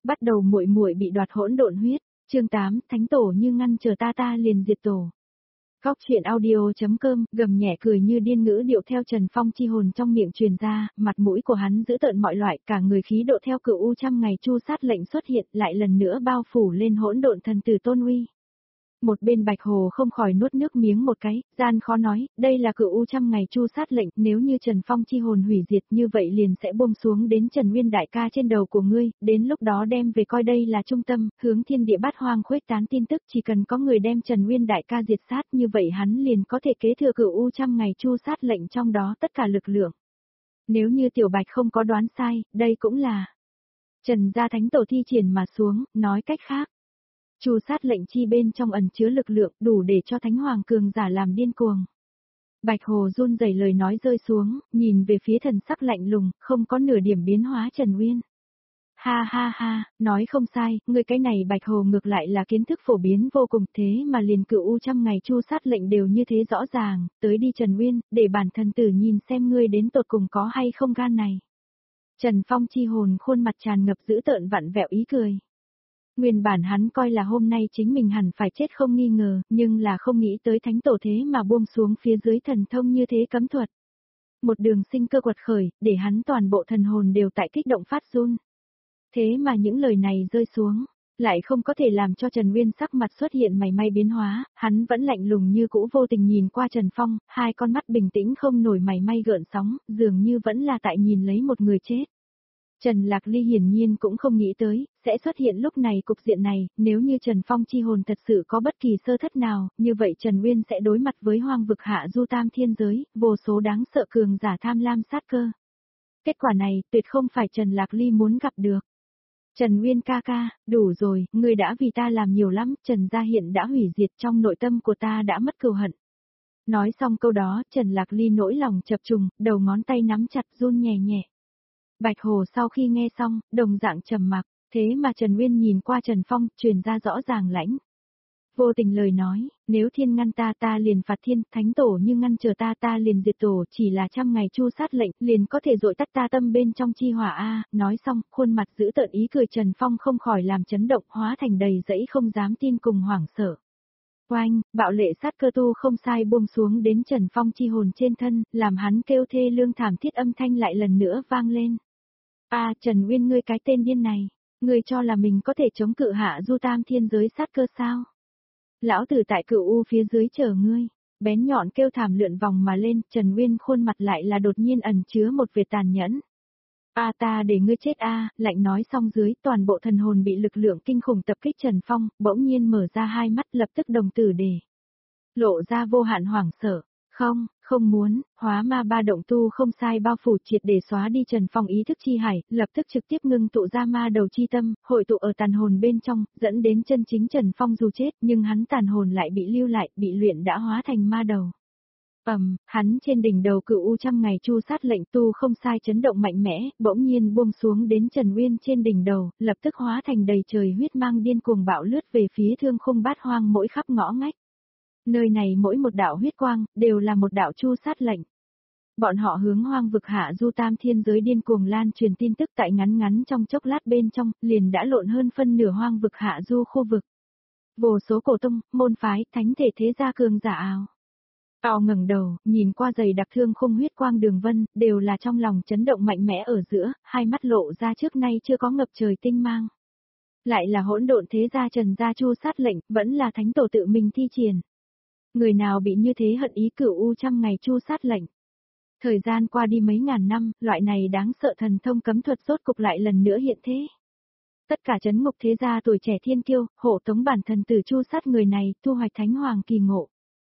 Bắt đầu muội muội bị đoạt hỗn độn huyết. Chương 8, Thánh tổ như ngăn chờ ta liền diệt tổ. Góc truyện audio.com, gầm nhẹ cười như điên ngữ điệu theo Trần Phong chi hồn trong miệng truyền ra, mặt mũi của hắn giữ tợn mọi loại, cả người khí độ theo Cửu U trăm ngày chu sát lệnh xuất hiện, lại lần nữa bao phủ lên hỗn độn thần tử tôn uy. Một bên Bạch Hồ không khỏi nuốt nước miếng một cái, gian khó nói, đây là Cửu U trăm ngày chu sát lệnh, nếu như Trần Phong chi hồn hủy diệt như vậy liền sẽ buông xuống đến Trần Nguyên đại ca trên đầu của ngươi, đến lúc đó đem về coi đây là trung tâm, hướng thiên địa bát hoang khuếch tán tin tức, chỉ cần có người đem Trần Nguyên đại ca diệt sát như vậy hắn liền có thể kế thừa Cửu U trăm ngày chu sát lệnh trong đó tất cả lực lượng. Nếu như Tiểu Bạch không có đoán sai, đây cũng là Trần gia thánh tổ thi triển mà xuống, nói cách khác. Chu sát lệnh chi bên trong ẩn chứa lực lượng đủ để cho Thánh Hoàng cường giả làm điên cuồng. Bạch Hồ run rẩy lời nói rơi xuống, nhìn về phía thần sắc lạnh lùng, không có nửa điểm biến hóa Trần Nguyên. Ha ha ha, nói không sai, người cái này Bạch Hồ ngược lại là kiến thức phổ biến vô cùng thế mà liền Cửu U trăm ngày chu sát lệnh đều như thế rõ ràng, tới đi Trần Nguyên, để bản thân tử nhìn xem ngươi đến tột cùng có hay không gan này. Trần Phong chi hồn khuôn mặt tràn ngập dữ tợn vặn vẹo ý cười. Nguyên bản hắn coi là hôm nay chính mình hẳn phải chết không nghi ngờ, nhưng là không nghĩ tới thánh tổ thế mà buông xuống phía dưới thần thông như thế cấm thuật. Một đường sinh cơ quật khởi, để hắn toàn bộ thần hồn đều tại kích động phát run. Thế mà những lời này rơi xuống, lại không có thể làm cho Trần Nguyên sắc mặt xuất hiện mảy may biến hóa, hắn vẫn lạnh lùng như cũ vô tình nhìn qua Trần Phong, hai con mắt bình tĩnh không nổi mảy may gợn sóng, dường như vẫn là tại nhìn lấy một người chết. Trần Lạc Ly hiển nhiên cũng không nghĩ tới, sẽ xuất hiện lúc này cục diện này, nếu như Trần Phong chi hồn thật sự có bất kỳ sơ thất nào, như vậy Trần Nguyên sẽ đối mặt với hoang vực hạ du tam thiên giới, vô số đáng sợ cường giả tham lam sát cơ. Kết quả này, tuyệt không phải Trần Lạc Ly muốn gặp được. Trần Nguyên ca ca, đủ rồi, ngươi đã vì ta làm nhiều lắm, Trần gia hiện đã hủy diệt trong nội tâm của ta đã mất cừu hận. Nói xong câu đó, Trần Lạc Ly nỗi lòng chập trùng, đầu ngón tay nắm chặt run nhẹ nhẹ. Bạch Hồ sau khi nghe xong, đồng dạng trầm mặc, thế mà Trần Nguyên nhìn qua Trần Phong, truyền ra rõ ràng lãnh. Vô tình lời nói, nếu thiên ngăn ta liền phạt thiên, thánh tổ như ngăn chờ ta liền diệt tổ, chỉ là trăm ngày chu sát lệnh, liền có thể dội tắt ta tâm bên trong chi hỏa a. Nói xong, khuôn mặt giữ tợn ý cười Trần Phong không khỏi làm chấn động hóa thành đầy dẫy không dám tin cùng hoảng sợ. Oanh, bạo lệ sát cơ tu không sai buông xuống đến Trần Phong chi hồn trên thân, làm hắn kêu thê lương thảm thiết âm thanh lại lần nữa vang lên. Trần Nguyên ngươi cái tên điên này, ngươi cho là mình có thể chống cự hạ du tam thiên giới sát cơ sao? Lão tử tại Cửu U phía dưới chờ ngươi, bén nhọn kêu thảm lượn vòng mà lên, Trần Nguyên khuôn mặt lại là đột nhiên ẩn chứa một vệt tàn nhẫn. Ta để ngươi chết lạnh nói xong dưới, toàn bộ thần hồn bị lực lượng kinh khủng tập kích Trần Phong, bỗng nhiên mở ra hai mắt lập tức đồng tử để lộ ra vô hạn hoảng sợ. Không muốn, hóa ma ba động tu không sai bao phủ triệt để xóa đi Trần Phong ý thức chi hải, lập tức trực tiếp ngưng tụ ra ma đầu chi tâm, hội tụ ở tàn hồn bên trong, dẫn đến chân chính Trần Phong dù chết nhưng hắn tàn hồn lại bị lưu lại, bị luyện đã hóa thành ma đầu. Hắn trên đỉnh đầu Cửu U trăm ngày chu sát lệnh tu không sai chấn động mạnh mẽ, bỗng nhiên buông xuống đến Trần Nguyên trên đỉnh đầu, lập tức hóa thành đầy trời huyết mang điên cuồng bạo lướt về phía thương khung bát hoang mỗi khắp ngõ ngách. Nơi này mỗi một đạo huyết quang, đều là một đạo chu sát lệnh. Bọn họ hướng hoang vực hạ du tam thiên giới điên cuồng lan truyền tin tức tại ngắn trong chốc lát bên trong, liền đã lộn hơn phân nửa hoang vực hạ du khu vực. Vô số cổ tông, môn phái, thánh thể thế gia cường giả ào ngẩng đầu, nhìn qua dày đặc thương khung huyết quang đường vân, đều là trong lòng chấn động mạnh mẽ ở giữa, hai mắt lộ ra trước nay chưa có ngập trời tinh mang. Lại là hỗn độn thế gia Trần gia chu sát lệnh, vẫn là thánh tổ tự mình thi triển. Người nào bị như thế hận ý Cửu U trăm ngày chu sát lệnh. Thời gian qua đi mấy ngàn năm, loại này đáng sợ thần thông cấm thuật rốt cục lại lần nữa hiện thế. Tất cả trấn ngục thế gia tuổi trẻ thiên kiêu, hộ tống bản thân tử chu sát người này, thu hoạch thánh hoàng kỳ ngộ.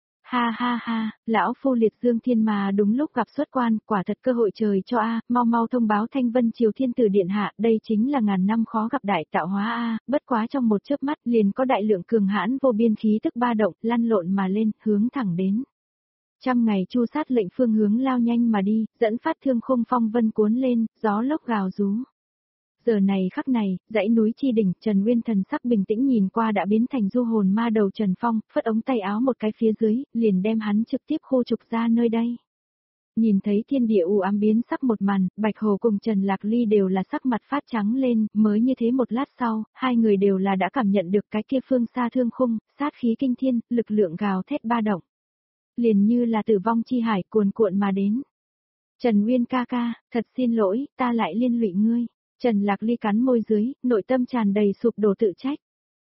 Ha, lão phu liệt dương thiên mà đúng lúc gặp xuất quan, quả thật cơ hội trời cho mau thông báo Thanh Vân Triều Thiên Tử Điện hạ, đây chính là ngàn năm khó gặp đại tạo hóa bất quá trong một chớp mắt liền có đại lượng cường hãn vô biên khí tức ba động, lăn lộn mà lên, hướng thẳng đến. Trăm ngày chu sát lệnh phương hướng lao nhanh mà đi, dẫn phát thương khung phong vân cuốn lên, gió lốc gào rú. Giờ này khắc này, dãy núi chi đỉnh, Trần Nguyên thần sắc bình tĩnh nhìn qua đã biến thành du hồn ma đầu Trần Phong, phất ống tay áo một cái phía dưới, liền đem hắn trực tiếp khu trục ra nơi đây. Nhìn thấy thiên địa u ám biến sắc một màn, Bạch Hồ cùng Trần Lạc Ly đều là sắc mặt phát trắng lên, mới như thế một lát sau, hai người đều là đã cảm nhận được cái kia phương xa thương khung, sát khí kinh thiên, lực lượng gào thét ba động. Liền như là tử vong chi hải cuồn cuộn mà đến. Trần Nguyên ca ca, thật xin lỗi, ta lại liên lụy ngươi. Trần Lạc Ly cắn môi dưới, nội tâm tràn đầy sụp đổ tự trách.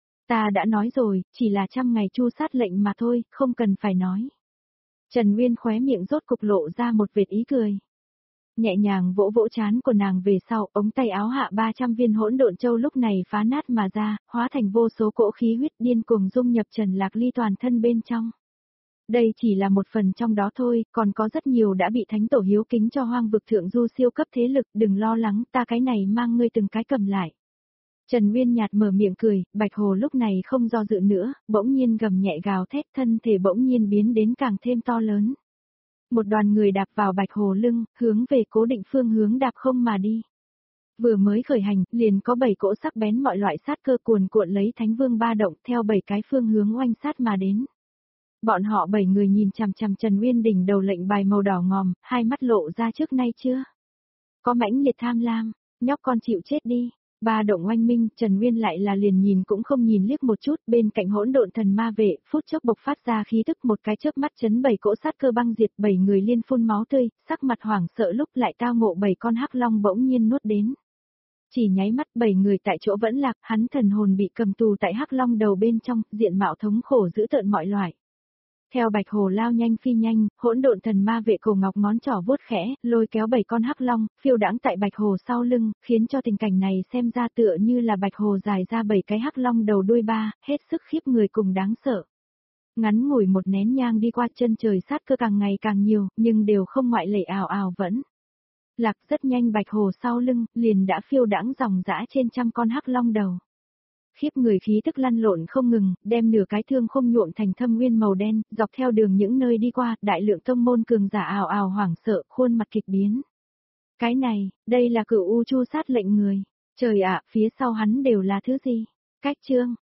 Ta đã nói rồi, chỉ là 100 ngày chu sát lệnh mà thôi, không cần phải nói. Trần Nguyên khóe miệng rốt cục lộ ra một vệt ý cười. Nhẹ nhàng vỗ vỗ trán của nàng về sau, ống tay áo hạ 300 viên hỗn độn châu lúc này phá nát mà ra, hóa thành vô số cỗ khí huyết điên cuồng dung nhập Trần Lạc Ly toàn thân bên trong. Đây chỉ là một phần trong đó thôi, còn có rất nhiều đã bị thánh tổ hiếu kính cho hoang vực thượng du siêu cấp thế lực, đừng lo lắng, ta cái này mang ngươi từng cái cầm lại. Trần Nguyên nhạt mở miệng cười, Bạch Hồ lúc này không do dự nữa, bỗng nhiên gầm nhẹ gào thét, thân thể bỗng nhiên biến đến càng thêm to lớn. Một đoàn người đạp vào Bạch Hồ lưng, hướng về cố định phương hướng đạp không mà đi. Vừa mới khởi hành, liền có 7 cỗ sắc bén mọi loại sát cơ cuồn cuộn lấy Thánh Vương ba động theo 7 cái phương hướng oanh sát mà đến. Bọn họ 7 người nhìn chằm chằm Trần Nguyên đỉnh đầu lệnh bài màu đỏ ngòm, hai mắt lộ ra trước nay chưa. Có mãnh liệt tham lam, nhóc con chịu chết đi. Ba động oanh minh, Trần Nguyên lại là liền nhìn cũng không nhìn liếc một chút, bên cạnh hỗn độn thần ma vệ, phút chốc bộc phát ra khí tức một cái chớp mắt chấn 7 cỗ sát cơ băng diệt, 7 người liên phun máu tươi, sắc mặt hoảng sợ lúc lại tao ngộ 7 con hắc long bỗng nhiên nuốt đến. Chỉ nháy mắt 7 người tại chỗ vẫn lạc, hắn thần hồn bị cầm tù tại hắc long đầu bên trong, diện mạo thống khổ dữ tợn mọi loại. Theo Bạch Hồ lao nhanh phi nhanh, hỗn độn thần ma vệ cổ ngọc ngón trỏ vuốt khẽ, lôi kéo 7 con hắc long, phiêu đãng tại Bạch Hồ sau lưng, khiến cho tình cảnh này xem ra tựa như là Bạch Hồ dài ra 7 cái hắc long đầu đuôi ba, hết sức khiếp người cùng đáng sợ. Ngắn ngủi một nén nhang đi qua, chân trời sát cơ càng ngày càng nhiều, nhưng đều không ngoại lệ ảo ảo vẫn. Lạc rất nhanh Bạch Hồ sau lưng, liền đã phiêu đãng dòng dã trên 100 con hắc long đầu. Khiếp người khí tức lăn lộn không ngừng, đem nửa cái thương không nhuộm thành thâm nguyên màu đen, dọc theo đường những nơi đi qua, đại lượng tông môn cường giả ảo ảo hoảng sợ, khuôn mặt kịch biến. Cái này, đây là cửu u chu sát lệnh người. Trời ạ, phía sau hắn đều là thứ gì? Cách chương.